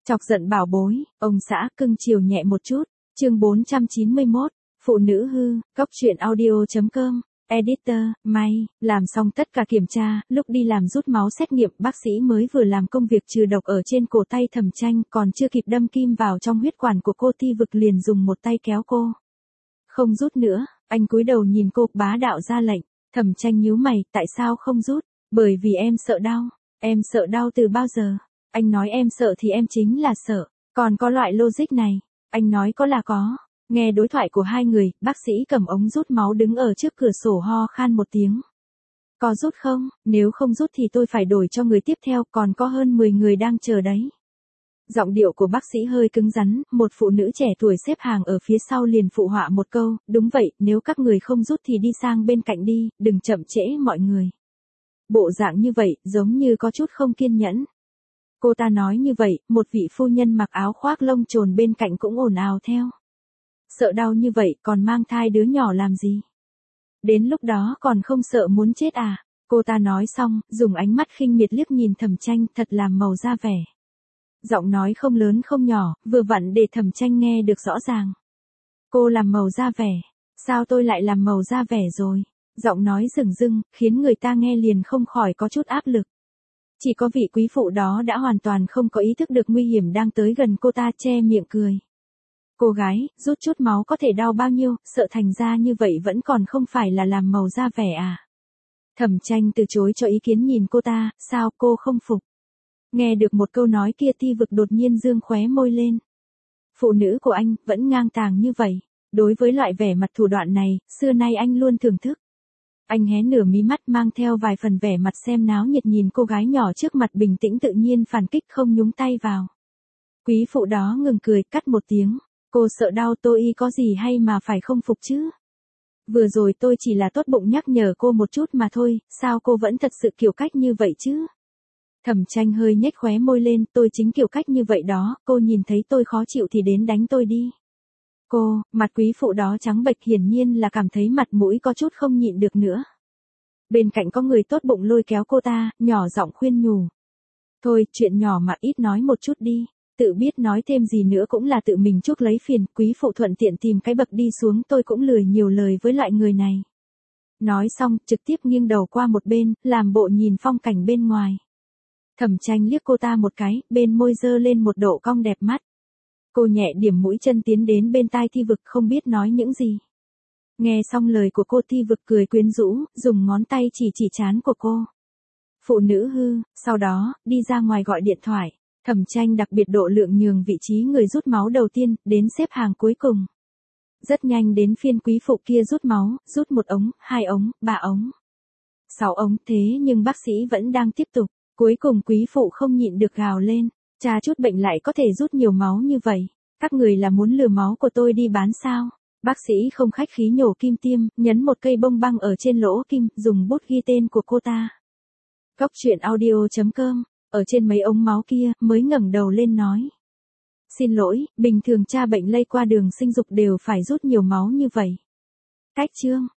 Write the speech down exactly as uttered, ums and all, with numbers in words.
Chọc giận bảo bối, ông xã cưng chiều nhẹ một chút. Chương bốn trăm chín mươi mốt, phụ nữ hư, góc truyện audio chấm com. Editor, may, làm xong tất cả kiểm tra, lúc đi làm rút máu xét nghiệm, bác sĩ mới vừa làm công việc trừ độc ở trên cổ tay Thẩm Tranh, còn chưa kịp đâm kim vào trong huyết quản của cô Ti Vực liền dùng một tay kéo cô. Không rút nữa, anh cúi đầu nhìn cô, bá đạo ra lệnh. Thẩm Tranh nhíu mày, tại sao không rút? Bởi vì em sợ đau. Em sợ đau từ bao giờ? Anh nói em sợ thì em chính là sợ. Còn có loại logic này. Anh nói có là có. Nghe đối thoại của hai người, bác sĩ cầm ống rút máu đứng ở trước cửa sổ ho khan một tiếng. Có rút không? Nếu không rút thì tôi phải đổi cho người tiếp theo, còn có hơn mười người đang chờ đấy. Giọng điệu của bác sĩ hơi cứng rắn, một phụ nữ trẻ tuổi xếp hàng ở phía sau liền phụ họa một câu, đúng vậy, nếu các người không rút thì đi sang bên cạnh đi, đừng chậm trễ mọi người. Bộ dạng như vậy, giống như có chút không kiên nhẫn. Cô ta nói như vậy, một vị phu nhân mặc áo khoác lông trồn bên cạnh cũng ồn ào theo. Sợ đau như vậy, còn mang thai đứa nhỏ làm gì? Đến lúc đó còn không sợ muốn chết à? Cô ta nói xong, dùng ánh mắt khinh miệt liếc nhìn Thẩm Tranh, thật làm màu ra vẻ. Giọng nói không lớn không nhỏ, vừa vặn để Thẩm Tranh nghe được rõ ràng. Cô làm màu ra vẻ. Sao tôi lại làm màu ra vẻ rồi? Giọng nói rừng rưng, khiến người ta nghe liền không khỏi có chút áp lực. Chỉ có vị quý phụ đó đã hoàn toàn không có ý thức được nguy hiểm đang tới gần cô ta, che miệng cười. Cô gái, rút chút máu có thể đau bao nhiêu, sợ thành ra như vậy vẫn còn không phải là làm màu ra vẻ à? Thẩm Tranh từ chối cho ý kiến nhìn cô ta, sao cô không phục? Nghe được một câu nói kia Ti Vực đột nhiên dương khóe môi lên. Phụ nữ của anh, vẫn ngang tàng như vậy. Đối với loại vẻ mặt thủ đoạn này, xưa nay anh luôn thưởng thức. Anh hé nửa mí mắt mang theo vài phần vẻ mặt xem náo nhiệt nhìn cô gái nhỏ trước mặt bình tĩnh tự nhiên phản kích không nhúng tay vào. Quý phụ đó ngừng cười, cắt một tiếng. Cô sợ đau tôi y có gì hay mà phải không phục chứ? Vừa rồi tôi chỉ là tốt bụng nhắc nhở cô một chút mà thôi, sao cô vẫn thật sự kiểu cách như vậy chứ? Thẩm Tranh hơi nhếch khóe môi lên, tôi chính kiểu cách như vậy đó, cô nhìn thấy tôi khó chịu thì đến đánh tôi đi. Cô, mặt quý phụ đó trắng bệch hiển nhiên là cảm thấy mặt mũi có chút không nhịn được nữa. Bên cạnh có người tốt bụng lôi kéo cô ta, nhỏ giọng khuyên nhủ. Thôi, chuyện nhỏ mà ít nói một chút đi. Tự biết nói thêm gì nữa cũng là tự mình chuốc lấy phiền, quý phụ thuận tiện tìm cái bậc đi xuống, tôi cũng lười nhiều lời với loại người này. Nói xong, trực tiếp nghiêng đầu qua một bên, làm bộ nhìn phong cảnh bên ngoài. Thẩm Tranh liếc cô ta một cái, bên môi dơ lên một độ cong đẹp mắt. Cô nhẹ điểm mũi chân tiến đến bên tai Ti Vực không biết nói những gì. Nghe xong lời của cô Ti Vực cười quyến rũ, dùng ngón tay chỉ chỉ trán của cô. Phụ nữ hư, sau đó, đi ra ngoài gọi điện thoại. Thẩm Tranh đặc biệt độ lượng nhường vị trí người rút máu đầu tiên, đến xếp hàng cuối cùng. Rất nhanh đến phiên quý phụ kia rút máu, rút một ống, hai ống, ba ống. Sáu ống, thế nhưng bác sĩ vẫn đang tiếp tục. Cuối cùng quý phụ không nhịn được gào lên. Cha chút bệnh lại có thể rút nhiều máu như vậy. Các người là muốn lừa máu của tôi đi bán sao? Bác sĩ không khách khí nhổ kim tiêm, nhấn một cây bông băng ở trên lỗ kim, dùng bút ghi tên của cô ta. Góc truyện audio chấm com. Ở trên mấy ống máu kia, mới ngẩng đầu lên nói. Xin lỗi, bình thường cha bệnh lây qua đường sinh dục đều phải rút nhiều máu như vậy. Cách chương.